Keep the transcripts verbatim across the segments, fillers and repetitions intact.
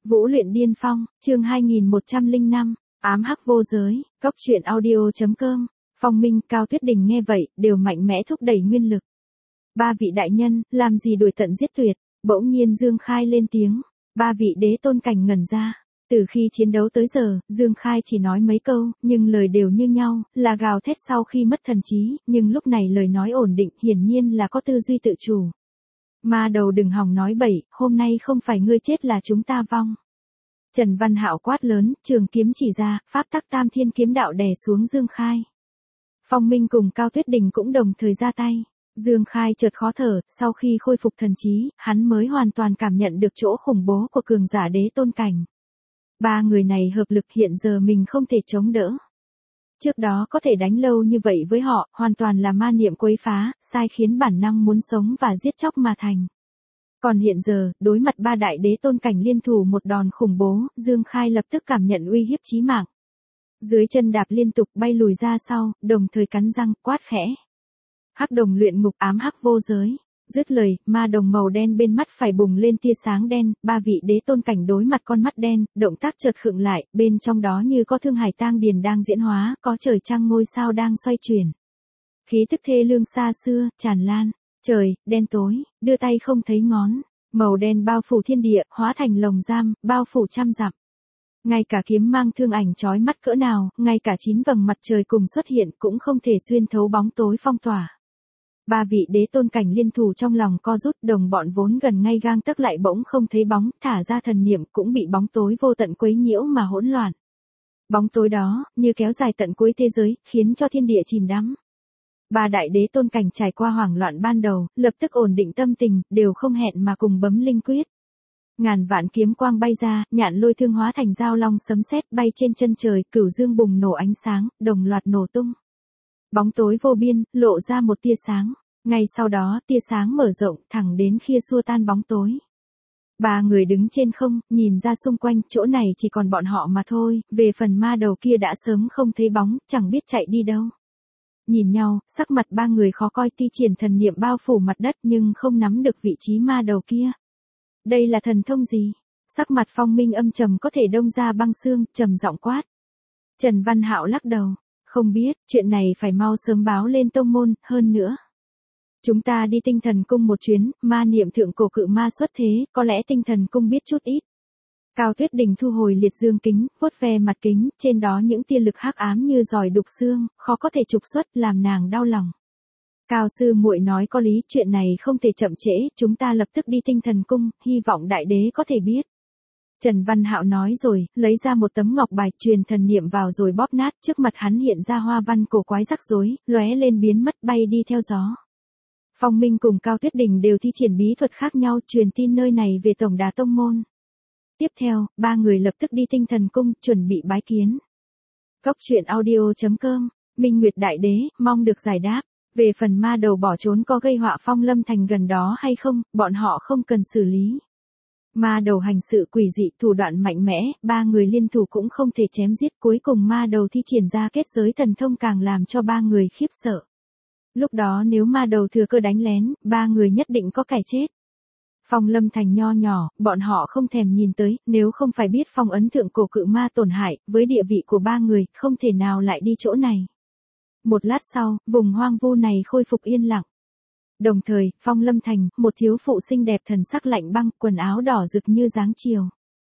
Vũ luyện điên phong, chương hai nghìn một trăm lẻ năm, ám hắc vô giới, cốc truyện audio.com, Phong Minh, Cao Tuyết Đình nghe vậy, đều mạnh mẽ thúc đẩy nguyên lực. Ba vị đại nhân, làm gì đuổi tận giết tuyệt, bỗng nhiên Dương Khai lên tiếng, ba vị đế tôn cảnh ngẩn ra. Từ khi chiến đấu tới giờ, Dương Khai chỉ nói mấy câu, nhưng lời đều như nhau, là gào thét sau khi mất thần trí, nhưng lúc này lời nói ổn định, hiển nhiên là có tư duy tự chủ. Ma đầu đừng hòng nói bậy, hôm nay không phải ngươi chết là chúng ta vong. Trần Văn Hạo quát lớn, trường kiếm chỉ ra, pháp tắc tam thiên kiếm đạo đè xuống Dương Khai. Phong Minh cùng Cao Tuyết Đình cũng đồng thời ra tay. Dương Khai chợt khó thở, sau khi khôi phục thần trí, hắn mới hoàn toàn cảm nhận được chỗ khủng bố của cường giả đế tôn cảnh. Ba người này hợp lực hiện giờ mình không thể chống đỡ. Trước đó có thể đánh lâu như vậy với họ, hoàn toàn là ma niệm quấy phá, sai khiến bản năng muốn sống và giết chóc mà thành. Còn hiện giờ, đối mặt ba đại đế tôn cảnh liên thủ một đòn khủng bố, Dương Khai lập tức cảm nhận uy hiếp chí mạng. Dưới chân đạp liên tục bay lùi ra sau, đồng thời cắn răng, quát khẽ. Hắc đồng luyện ngục ám hắc vô giới. Dứt lời, ma đồng màu đen bên mắt phải bùng lên tia sáng đen, ba vị đế tôn cảnh đối mặt con mắt đen, động tác chợt khựng lại, bên trong đó như có thương hải tang điền đang diễn hóa, có trời trăng ngôi sao đang xoay chuyển. Khí tức thê lương xa xưa, tràn lan, trời, đen tối, đưa tay không thấy ngón, màu đen bao phủ thiên địa, hóa thành lồng giam, bao phủ trăm dặm. Ngay cả kiếm mang thương ảnh chói mắt cỡ nào, ngay cả chín vầng mặt trời cùng xuất hiện cũng không thể xuyên thấu bóng tối phong tỏa. Ba vị đế tôn cảnh liên thủ trong lòng co rút, đồng bọn vốn gần ngay gang tấc lại bỗng không thấy bóng, thả ra thần niệm cũng bị bóng tối vô tận quấy nhiễu mà hỗn loạn. Bóng tối đó, như kéo dài tận cuối thế giới, khiến cho thiên địa chìm đắm. Ba đại đế tôn cảnh trải qua hoảng loạn ban đầu, lập tức ổn định tâm tình, đều không hẹn mà cùng bấm linh quyết. Ngàn vạn kiếm quang bay ra, nhạn lôi thương hóa thành dao long sấm sét bay trên chân trời, cửu dương bùng nổ ánh sáng, đồng loạt nổ tung. Bóng tối vô biên, lộ ra một tia sáng. Ngay sau đó, tia sáng mở rộng, thẳng đến khi xua tan bóng tối. Ba người đứng trên không, nhìn ra xung quanh, chỗ này chỉ còn bọn họ mà thôi, về phần ma đầu kia đã sớm không thấy bóng, chẳng biết chạy đi đâu. Nhìn nhau, sắc mặt ba người khó coi, ti triển thần niệm bao phủ mặt đất nhưng không nắm được vị trí ma đầu kia. Đây là thần thông gì? Sắc mặt Phong Minh âm trầm có thể đông ra băng xương, trầm giọng quát. Trần Văn Hạo lắc đầu. Không biết, chuyện này phải mau sớm báo lên tông môn, hơn nữa. Chúng ta đi tinh thần cung một chuyến, ma niệm thượng cổ cự ma xuất thế, có lẽ tinh thần cung biết chút ít. Cao Tuyết Đình thu hồi liệt dương kính, vuốt ve mặt kính, trên đó những tia lực hắc ám như giòi đục xương, khó có thể trục xuất, làm nàng đau lòng. Cao sư muội nói có lý, chuyện này không thể chậm trễ, chúng ta lập tức đi tinh thần cung, hy vọng đại đế có thể biết. Trần Văn Hạo nói rồi, lấy ra một tấm ngọc bài, truyền thần niệm vào rồi bóp nát, trước mặt hắn hiện ra hoa văn cổ quái rắc rối, lóe lên biến mất bay đi theo gió. Phong Minh cùng Cao Tuyết Đình đều thi triển bí thuật khác nhau, truyền tin nơi này về tổng đà tông môn. Tiếp theo, ba người lập tức đi tinh thần cung, chuẩn bị bái kiến. Cốc truyện audio.com, Minh Nguyệt Đại Đế, mong được giải đáp. Về phần ma đầu bỏ trốn có gây họa Phong Lâm Thành gần đó hay không, bọn họ không cần xử lý. Ma đầu hành sự quỷ dị, thủ đoạn mạnh mẽ, ba người liên thủ cũng không thể chém giết, cuối cùng ma đầu thi triển ra kết giới thần thông càng làm cho ba người khiếp sợ. Lúc đó nếu ma đầu thừa cơ đánh lén, ba người nhất định có kẻ chết. Phong Lâm Thành nho nhỏ, bọn họ không thèm nhìn tới, nếu không phải biết phong ấn thượng cổ cự ma tổn hại, với địa vị của ba người, không thể nào lại đi chỗ này. Một lát sau, vùng hoang vu này khôi phục yên lặng. Đồng thời, Phong Lâm Thành, một thiếu phụ xinh đẹp thần sắc lạnh băng, quần áo đỏ rực như dáng chiều.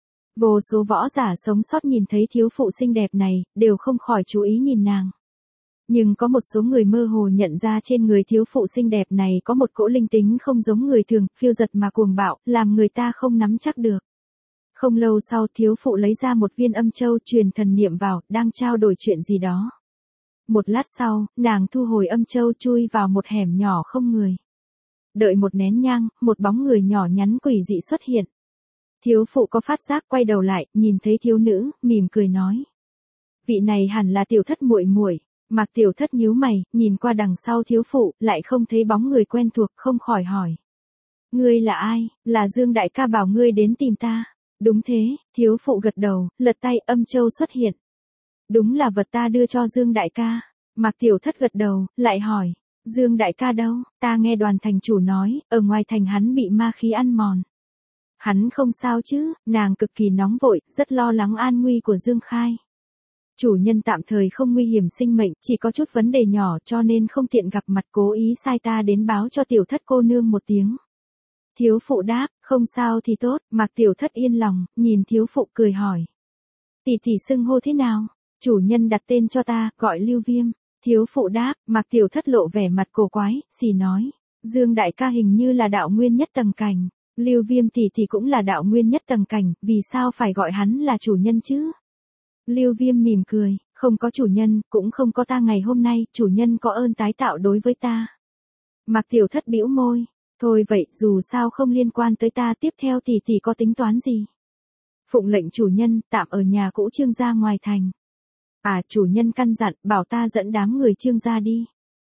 Vô số võ giả sống sót nhìn thấy thiếu phụ xinh đẹp này, đều không khỏi chú ý nhìn nàng. Nhưng có một số người mơ hồ nhận ra trên người thiếu phụ xinh đẹp này có một cỗ linh tính không giống người thường, phiêu giật mà cuồng bạo, làm người ta không nắm chắc được. Không lâu sau, thiếu phụ lấy ra một viên âm châu, truyền thần niệm vào, đang trao đổi chuyện gì đó. Một lát sau, nàng thu hồi âm châu, chui vào một hẻm nhỏ không người. Đợi một nén nhang, một bóng người nhỏ nhắn quỷ dị xuất hiện. Thiếu phụ có phát giác quay đầu lại, nhìn thấy thiếu nữ, mỉm cười nói. Vị này hẳn là tiểu thất muội muội. Mạc tiểu thất nhíu mày, nhìn qua đằng sau thiếu phụ, lại không thấy bóng người quen thuộc, không khỏi hỏi. Ngươi là ai? Là Dương đại ca bảo ngươi đến tìm ta. Đúng thế, thiếu phụ gật đầu, lật tay, âm châu xuất hiện. Đúng là vật ta đưa cho Dương đại ca. Mạc tiểu thất gật đầu, lại hỏi. Dương đại ca đâu? Ta nghe đoàn thành chủ nói, ở ngoài thành hắn bị ma khí ăn mòn. Hắn không sao chứ? Nàng cực kỳ nóng vội, rất lo lắng an nguy của Dương Khai. Chủ nhân tạm thời không nguy hiểm sinh mệnh, chỉ có chút vấn đề nhỏ cho nên không tiện gặp mặt, cố ý sai ta đến báo cho tiểu thất cô nương một tiếng. Thiếu phụ đáp, không sao thì tốt, Mạc Tiểu Thất yên lòng, nhìn thiếu phụ cười hỏi. Tỷ tỷ xưng hô thế nào? Chủ nhân đặt tên cho ta, gọi Lưu Viêm. Thiếu phụ đáp, Mạc Tiểu Thất lộ vẻ mặt cổ quái, xì nói. Dương đại ca hình như là đạo nguyên nhất tầng cảnh. Lưu Viêm tỷ tỷ cũng là đạo nguyên nhất tầng cảnh, vì sao phải gọi hắn là chủ nhân chứ? Lưu Viêm mỉm cười, không có chủ nhân, cũng không có ta ngày hôm nay, chủ nhân có ơn tái tạo đối với ta. Mạc Tiểu Thất bĩu môi. Thôi vậy, dù sao không liên quan tới ta, tiếp theo tỷ tỷ có tính toán gì? Phụng lệnh chủ nhân, tạm ở nhà cũ Trương gia ngoài thành. À, chủ nhân căn dặn, bảo ta dẫn đám người Trương gia đi.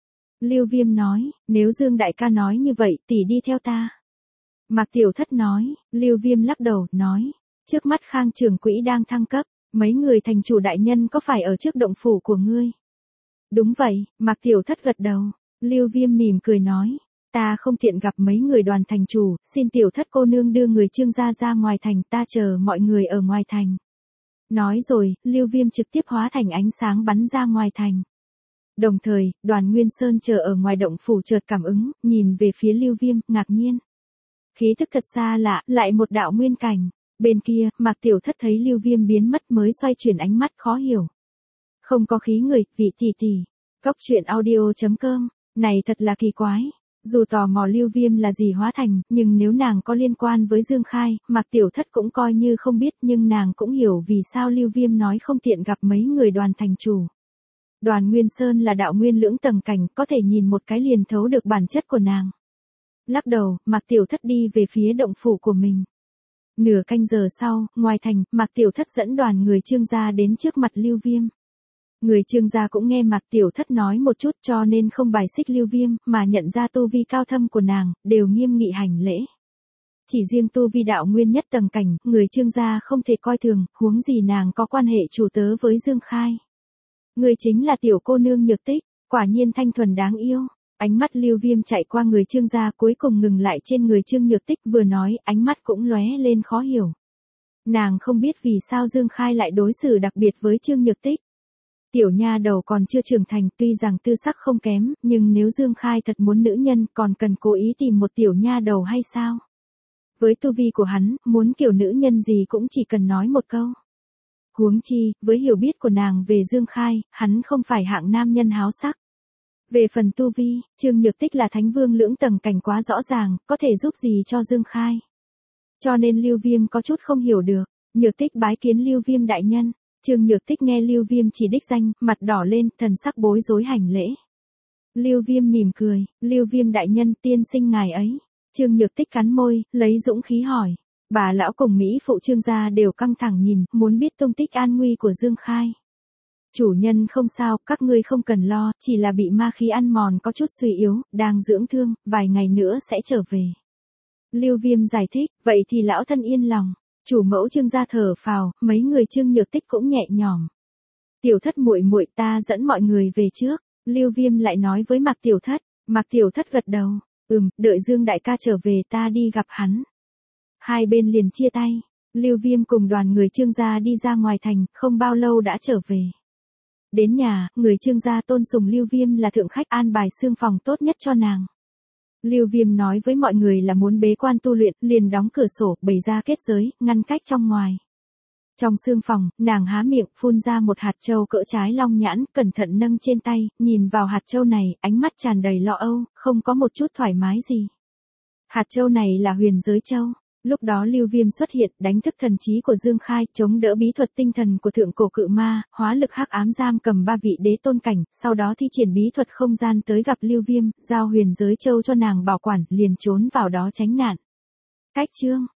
Lưu Viêm nói, nếu Dương đại ca nói như vậy, tỷ đi theo ta. Mạc Tiểu Thất nói, Lưu Viêm lắc đầu, nói, trước mắt Khang trưởng quỹ đang thăng cấp, mấy người thành chủ đại nhân có phải ở trước động phủ của ngươi? Đúng vậy, Mạc Tiểu Thất gật đầu. Lưu Viêm mỉm cười nói, ta không tiện gặp mấy người đoàn thành chủ, xin Tiểu Thất cô nương đưa người Trương gia ra ngoài thành, ta chờ mọi người ở ngoài thành. Nói rồi, Lưu Viêm trực tiếp hóa thành ánh sáng bắn ra ngoài thành. Đồng thời, Đoàn Nguyên Sơn chờ ở ngoài động phủ chợt cảm ứng, nhìn về phía Lưu Viêm, ngạc nhiên. Khí thức thật xa lạ, lại một đạo nguyên cảnh. Bên kia, Mạc Tiểu Thất thấy Lưu Viêm biến mất mới xoay chuyển ánh mắt khó hiểu. Không có khí người, vị tỷ tỷ. Cốc truyện audio chấm com, này thật là kỳ quái. Dù tò mò Lưu Viêm là gì hóa thành, nhưng nếu nàng có liên quan với Dương Khai, Mạc Tiểu Thất cũng coi như không biết, nhưng nàng cũng hiểu vì sao Lưu Viêm nói không tiện gặp mấy người đoàn thành chủ. Đoàn Nguyên Sơn là đạo nguyên lưỡng tầng cảnh, có thể nhìn một cái liền thấu được bản chất của nàng. Lắc đầu, Mạc Tiểu Thất đi về phía động phủ của mình. Nửa canh giờ sau, ngoài thành, Mạc Tiểu Thất dẫn đoàn người Trương gia đến trước mặt Lưu Viêm. Người Trương gia cũng nghe Mạc Tiểu Thất nói một chút cho nên không bài xích Lưu Viêm, mà nhận ra tu vi cao thâm của nàng, đều nghiêm nghị hành lễ. Chỉ riêng tu vi đạo nguyên nhất tầng cảnh, người Trương gia không thể coi thường, huống gì nàng có quan hệ chủ tớ với Dương Khai. Người chính là tiểu cô nương Nhược Tích, quả nhiên thanh thuần đáng yêu. Ánh mắt Lưu Viêm chạy qua người Trương gia cuối cùng ngừng lại trên người Trương Nhược Tích, vừa nói, ánh mắt cũng lóe lên khó hiểu. Nàng không biết vì sao Dương Khai lại đối xử đặc biệt với Trương Nhược Tích. Tiểu nha đầu còn chưa trưởng thành, tuy rằng tư sắc không kém, nhưng nếu Dương Khai thật muốn nữ nhân, còn cần cố ý tìm một tiểu nha đầu hay sao? Với tu vi của hắn, muốn kiểu nữ nhân gì cũng chỉ cần nói một câu. Huống chi, với hiểu biết của nàng về Dương Khai, hắn không phải hạng nam nhân háo sắc. Về phần tu vi, Trương Nhược Tích là thánh vương lưỡng tầng cảnh quá rõ ràng, có thể giúp gì cho Dương Khai. Cho nên Lưu Viêm có chút không hiểu được. Nhược Tích bái kiến Lưu Viêm đại nhân. Trương Nhược Tích nghe Lưu Viêm chỉ đích danh, mặt đỏ lên, thần sắc bối rối hành lễ. Lưu Viêm mỉm cười, Lưu Viêm đại nhân, tiên sinh ngài ấy. Trương Nhược Tích cắn môi, lấy dũng khí hỏi. Bà lão cùng Mỹ phụ Trương gia đều căng thẳng nhìn, muốn biết tung tích an nguy của Dương Khai. Chủ nhân không sao, các ngươi không cần lo, chỉ là bị ma khí ăn mòn có chút suy yếu, đang dưỡng thương, vài ngày nữa sẽ trở về. Lưu Viêm giải thích, vậy thì lão thân yên lòng. Chủ mẫu Trương gia thở phào, mấy người Trương Nhược Tích cũng nhẹ nhõm. Tiểu Thất muội muội, ta dẫn mọi người về trước. Lưu Viêm lại nói với Mạc Tiểu Thất. Mạc Tiểu Thất gật đầu, ừm, đợi Dương đại ca trở về ta đi gặp hắn. Hai bên liền chia tay. Lưu Viêm cùng đoàn người Trương gia đi ra ngoài thành, không bao lâu đã trở về. Đến nhà, người Trương gia tôn sùng Lưu Viêm là thượng khách, an bài xương phòng tốt nhất cho nàng. Lưu Viêm nói với mọi người là muốn bế quan tu luyện, liền đóng cửa sổ, bày ra kết giới, ngăn cách trong ngoài. Trong xương phòng, nàng há miệng, phun ra một hạt châu cỡ trái long nhãn, cẩn thận nâng trên tay, nhìn vào hạt châu này, ánh mắt tràn đầy lo âu, không có một chút thoải mái gì. Hạt châu này là huyền giới châu. Lúc đó Lưu Viêm xuất hiện, đánh thức thần trí của Dương Khai, chống đỡ bí thuật tinh thần của thượng cổ cự ma, hóa lực hắc ám giam cầm ba vị đế tôn cảnh, sau đó thi triển bí thuật không gian tới gặp Lưu Viêm, giao huyền giới châu cho nàng bảo quản, liền trốn vào đó tránh nạn. Cách chương